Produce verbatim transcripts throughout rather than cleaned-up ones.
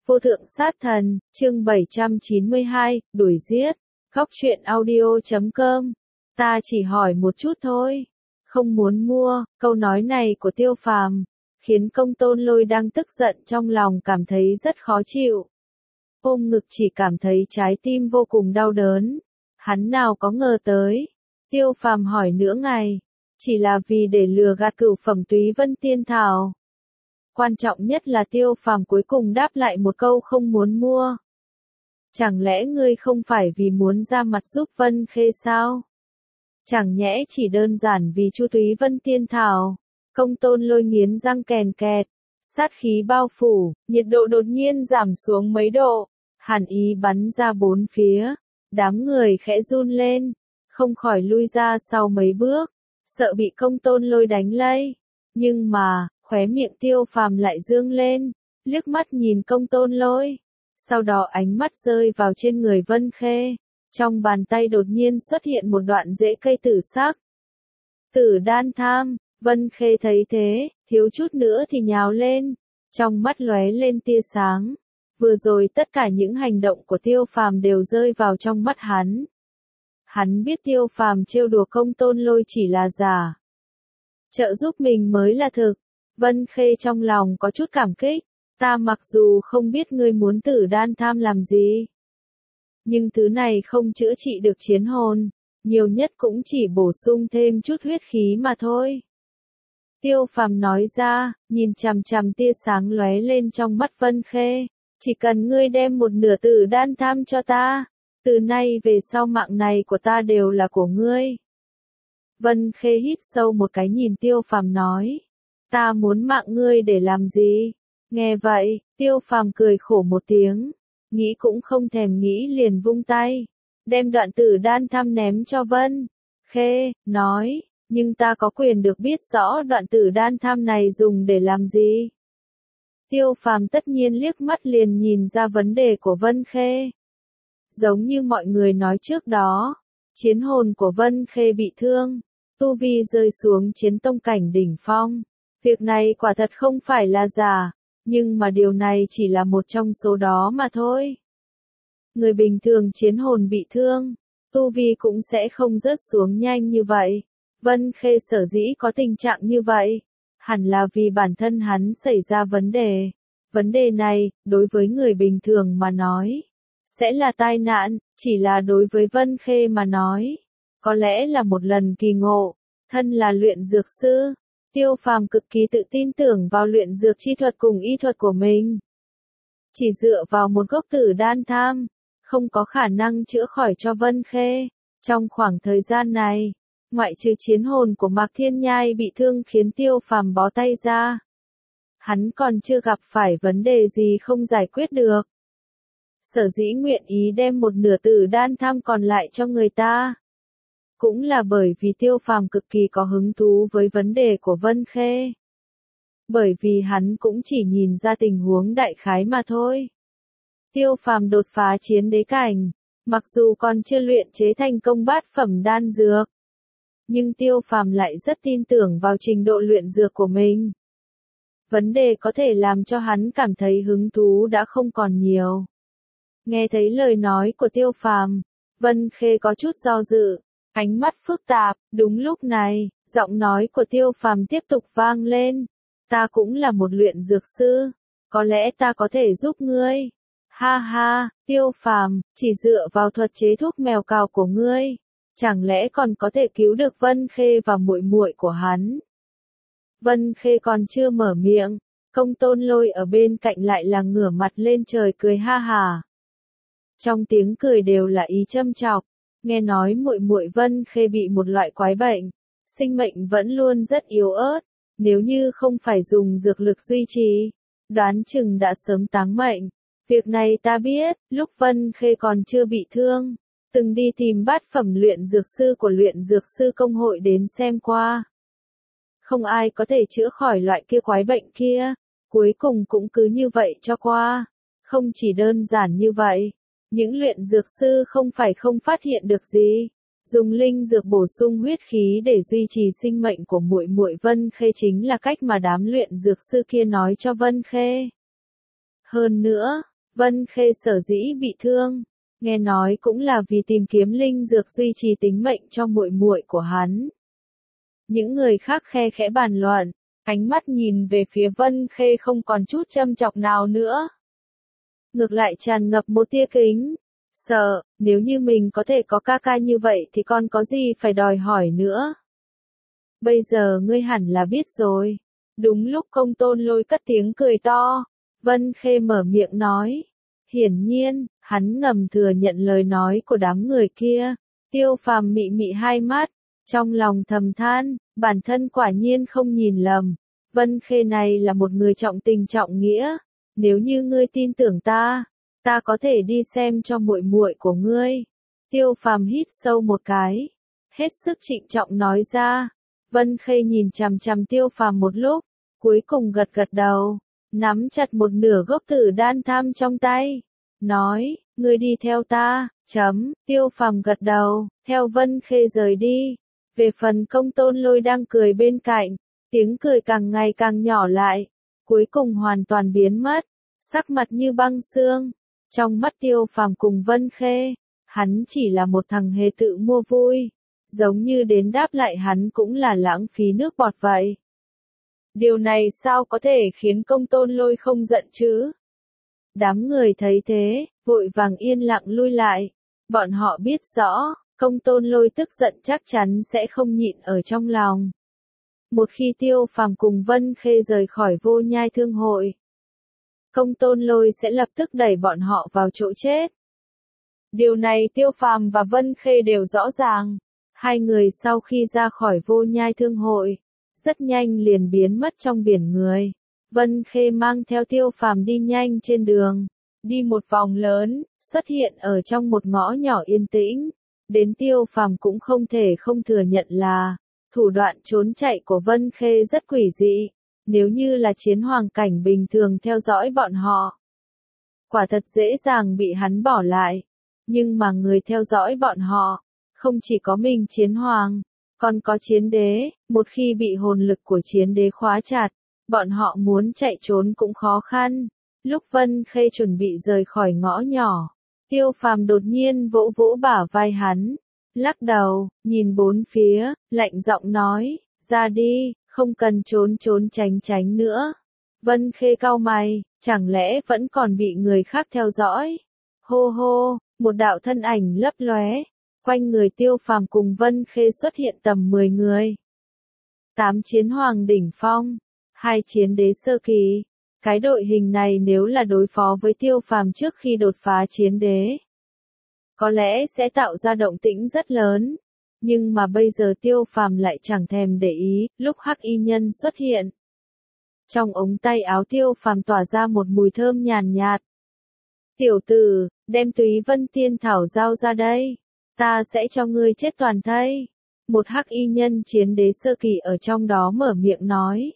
Vô thượng sát thần, chương bảy trăm chín mươi hai, đuổi giết. Góc truyện audio chấm com. Ta chỉ hỏi một chút thôi. Không muốn mua. Câu nói này của Tiêu Phàm khiến Công Tôn Lôi đang tức giận trong lòng cảm thấy rất khó chịu. Ôm ngực chỉ cảm thấy trái tim vô cùng đau đớn. Hắn nào có ngờ tới. Tiêu Phàm hỏi nửa ngày. Chỉ là vì để lừa gạt cửu phẩm Túy Vân Tiên Thảo. Quan trọng nhất là Tiêu Phàm cuối cùng đáp lại một câu không muốn mua. Chẳng lẽ ngươi không phải vì muốn ra mặt giúp Vân Khê sao? Chẳng nhẽ chỉ đơn giản vì Chu Túy Vân Tiên Thảo. Công Tôn Lôi nghiến răng kèn kẹt, sát khí bao phủ, nhiệt độ đột nhiên giảm xuống mấy độ, hàn ý bắn ra bốn phía, đám người khẽ run lên, không khỏi lui ra sau mấy bước, sợ bị Công Tôn Lôi đánh lây. Nhưng mà, khóe miệng Tiêu Phàm lại dương lên, liếc mắt nhìn Công Tôn Lôi, sau đó ánh mắt rơi vào trên người Vân Khê, trong bàn tay đột nhiên xuất hiện một đoạn rễ cây tử sắc. Tử đan tham, Vân Khê thấy thế, thiếu chút nữa thì nhào lên, trong mắt lóe lên tia sáng. Vừa rồi tất cả những hành động của Tiêu Phàm đều rơi vào trong mắt hắn. Hắn biết Tiêu Phàm trêu đùa Công Tôn Lôi chỉ là giả, trợ giúp mình mới là thực. Vân Khê trong lòng có chút cảm kích, ta mặc dù không biết ngươi muốn tử đan tham làm gì, nhưng thứ này không chữa trị được chiến hồn, nhiều nhất cũng chỉ bổ sung thêm chút huyết khí mà thôi. Tiêu Phàm nói ra, nhìn chằm chằm tia sáng lóe lên trong mắt Vân Khê, chỉ cần ngươi đem một nửa tử đan tham cho ta, từ nay về sau mạng này của ta đều là của ngươi. Vân Khê hít sâu một cái nhìn Tiêu Phàm nói, ta muốn mạng ngươi để làm gì? Nghe vậy, Tiêu Phàm cười khổ một tiếng, nghĩ cũng không thèm nghĩ liền vung tay, đem đoạn tử đan tham ném cho Vân Khê, nói, nhưng ta có quyền được biết rõ đoạn tử đan tham này dùng để làm gì? Tiêu Phàm tất nhiên liếc mắt liền nhìn ra vấn đề của Vân Khê. Giống như mọi người nói trước đó, chiến hồn của Vân Khê bị thương, tu vi rơi xuống chiến tông cảnh đỉnh phong. Việc này quả thật không phải là giả, nhưng mà điều này chỉ là một trong số đó mà thôi. Người bình thường chiến hồn bị thương, tu vi cũng sẽ không rớt xuống nhanh như vậy. Vân Khê sở dĩ có tình trạng như vậy, hẳn là vì bản thân hắn xảy ra vấn đề. Vấn đề này, đối với người bình thường mà nói, sẽ là tai nạn, chỉ là đối với Vân Khê mà nói, có lẽ là một lần kỳ ngộ. Thân là luyện dược sư, Tiêu Phàm cực kỳ tự tin tưởng vào luyện dược chi thuật cùng y thuật của mình. Chỉ dựa vào một gốc tử đan tham, không có khả năng chữa khỏi cho Vân Khê. Trong khoảng thời gian này, ngoại trừ chiến hồn của Mạc Thiên Nhai bị thương khiến Tiêu Phàm bó tay ra, hắn còn chưa gặp phải vấn đề gì không giải quyết được. Sở dĩ nguyện ý đem một nửa tử đan tham còn lại cho người ta, cũng là bởi vì Tiêu Phàm cực kỳ có hứng thú với vấn đề của Vân Khê. Bởi vì hắn cũng chỉ nhìn ra tình huống đại khái mà thôi. Tiêu Phàm đột phá chiến đế cảnh, mặc dù còn chưa luyện chế thành công bát phẩm đan dược, nhưng Tiêu Phàm lại rất tin tưởng vào trình độ luyện dược của mình. Vấn đề có thể làm cho hắn cảm thấy hứng thú đã không còn nhiều. Nghe thấy lời nói của Tiêu Phàm, Vân Khê có chút do dự, ánh mắt phức tạp. Đúng lúc này, giọng nói của Tiêu Phàm tiếp tục vang lên, ta cũng là một luyện dược sư, có lẽ ta có thể giúp ngươi. Ha ha, Tiêu Phàm, chỉ dựa vào thuật chế thuốc mèo cào của ngươi, chẳng lẽ còn có thể cứu được Vân Khê và muội muội của hắn? Vân Khê còn chưa mở miệng, Công Tôn Lôi ở bên cạnh lại là ngửa mặt lên trời cười ha hà. Trong tiếng cười đều là ý châm chọc, nghe nói muội muội Vân Khê bị một loại quái bệnh, sinh mệnh vẫn luôn rất yếu ớt, nếu như không phải dùng dược lực duy trì, đoán chừng đã sớm táng mệnh. Việc này ta biết, lúc Vân Khê còn chưa bị thương, từng đi tìm bát phẩm luyện dược sư của luyện dược sư công hội đến xem qua. Không ai có thể chữa khỏi loại kia quái bệnh kia, cuối cùng cũng cứ như vậy cho qua. Không chỉ đơn giản như vậy, những luyện dược sư không phải không phát hiện được gì, dùng linh dược bổ sung huyết khí để duy trì sinh mệnh của muội muội Vân Khê chính là cách mà đám luyện dược sư kia nói cho Vân Khê. Hơn nữa, Vân Khê sở dĩ bị thương, nghe nói cũng là vì tìm kiếm linh dược duy trì tính mệnh cho muội muội của hắn. Những người khác khe khẽ bàn luận, ánh mắt nhìn về phía Vân Khê không còn chút châm chọc nào nữa. Ngược lại tràn ngập một tia kính, sợ, nếu như mình có thể có ca ca như vậy thì con có gì phải đòi hỏi nữa. Bây giờ ngươi hẳn là biết rồi. Đúng lúc Công Tôn Lôi cất tiếng cười to, Vân Khê mở miệng nói. Hiển nhiên, hắn ngầm thừa nhận lời nói của đám người kia. Tiêu Phàm mị mị hai mắt, trong lòng thầm than, bản thân quả nhiên không nhìn lầm. Vân Khê này là một người trọng tình trọng nghĩa. Nếu như ngươi tin tưởng ta, ta có thể đi xem cho muội muội của ngươi. Tiêu Phàm hít sâu một cái, hết sức trịnh trọng nói ra. Vân Khê nhìn chằm chằm Tiêu Phàm một lúc, cuối cùng gật gật đầu, nắm chặt một nửa gốc tử đan tham trong tay, nói, ngươi đi theo ta, chấm, Tiêu Phàm gật đầu, theo Vân Khê rời đi. Về phần Công Tôn Lôi đang cười bên cạnh, tiếng cười càng ngày càng nhỏ lại, cuối cùng hoàn toàn biến mất, sắc mặt như băng xương. Trong mắt Tiêu Phàm cùng Vân Khê, hắn chỉ là một thằng hề tự mua vui, giống như đến đáp lại hắn cũng là lãng phí nước bọt vậy. Điều này sao có thể khiến Công Tôn Lôi không giận chứ? Đám người thấy thế, vội vàng yên lặng lui lại. Bọn họ biết rõ, Công Tôn Lôi tức giận chắc chắn sẽ không nhịn ở trong lòng. Một khi Tiêu Phàm cùng Vân Khê rời khỏi Vô Nhai Thương hội, Công Tôn Lôi sẽ lập tức đẩy bọn họ vào chỗ chết. Điều này Tiêu Phàm và Vân Khê đều rõ ràng. Hai người sau khi ra khỏi Vô Nhai Thương hội, rất nhanh liền biến mất trong biển người. Vân Khê mang theo Tiêu Phàm đi nhanh trên đường, đi một vòng lớn, xuất hiện ở trong một ngõ nhỏ yên tĩnh. Đến Tiêu Phàm cũng không thể không thừa nhận là, thủ đoạn trốn chạy của Vân Khê rất quỷ dị. Nếu như là chiến hoàng cảnh bình thường theo dõi bọn họ, quả thật dễ dàng bị hắn bỏ lại. Nhưng mà người theo dõi bọn họ, không chỉ có mình chiến hoàng, còn có chiến đế. Một khi bị hồn lực của chiến đế khóa chặt, bọn họ muốn chạy trốn cũng khó khăn. Lúc Vân Khê chuẩn bị rời khỏi ngõ nhỏ, Tiêu Phàm đột nhiên vỗ vỗ bả vai hắn, lắc đầu, nhìn bốn phía, lạnh giọng nói, ra đi, không cần trốn trốn tránh tránh nữa. Vân Khê cau mày, chẳng lẽ vẫn còn bị người khác theo dõi? Hô hô, một đạo thân ảnh lấp lóe, quanh người Tiêu Phàm cùng Vân Khê xuất hiện tầm mười người. Tám chiến hoàng đỉnh phong, hai chiến đế sơ kỳ. Cái đội hình này nếu là đối phó với Tiêu Phàm trước khi đột phá chiến đế, có lẽ sẽ tạo ra động tĩnh rất lớn. Nhưng mà bây giờ Tiêu Phàm lại chẳng thèm để ý. Lúc Hắc Y Nhân xuất hiện, trong ống tay áo Tiêu Phàm tỏa ra một mùi thơm nhàn nhạt. Tiểu tử, đem Túy Vân Tiên Thảo giao ra đây, ta sẽ cho ngươi chết toàn thây. Một Hắc Y Nhân chiến đế sơ kỳ ở trong đó mở miệng nói.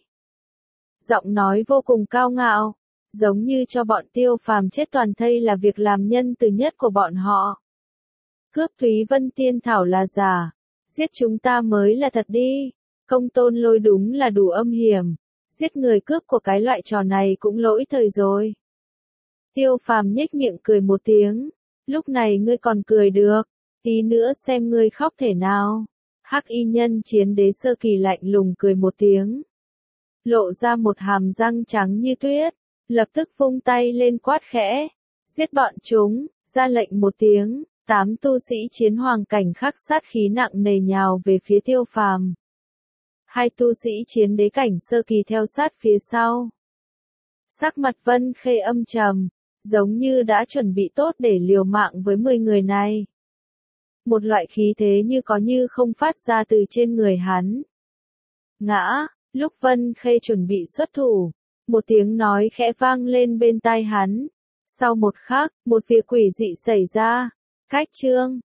Giọng nói vô cùng cao ngạo, giống như cho bọn Tiêu Phàm chết toàn thây là việc làm nhân từ nhất của bọn họ. Cướp Túy Vân Tiên Thảo là giả, giết chúng ta mới là thật đi. Công Tôn Lôi đúng là đủ âm hiểm, giết người cướp của cái loại trò này cũng lỗi thời rồi. Tiêu Phàm nhếch miệng cười một tiếng, lúc này ngươi còn cười được, tí nữa xem ngươi khóc thể nào. Hắc Y Nhân chiến đế sơ kỳ lạnh lùng cười một tiếng, lộ ra một hàm răng trắng như tuyết, lập tức vung tay lên quát khẽ, giết bọn chúng, ra lệnh một tiếng, tám tu sĩ chiến hoàng cảnh khắc sát khí nặng nề nhào về phía Tiêu Phàm. Hai tu sĩ chiến đế cảnh sơ kỳ theo sát phía sau. Sắc mặt Vân Khê âm trầm, giống như đã chuẩn bị tốt để liều mạng với mười người này. Một loại khí thế như có như không phát ra từ trên người hắn. Ngã, lúc Vân Khê chuẩn bị xuất thủ, một tiếng nói khẽ vang lên bên tai hắn. Sau một khắc, một việc quỷ dị xảy ra. Cách chương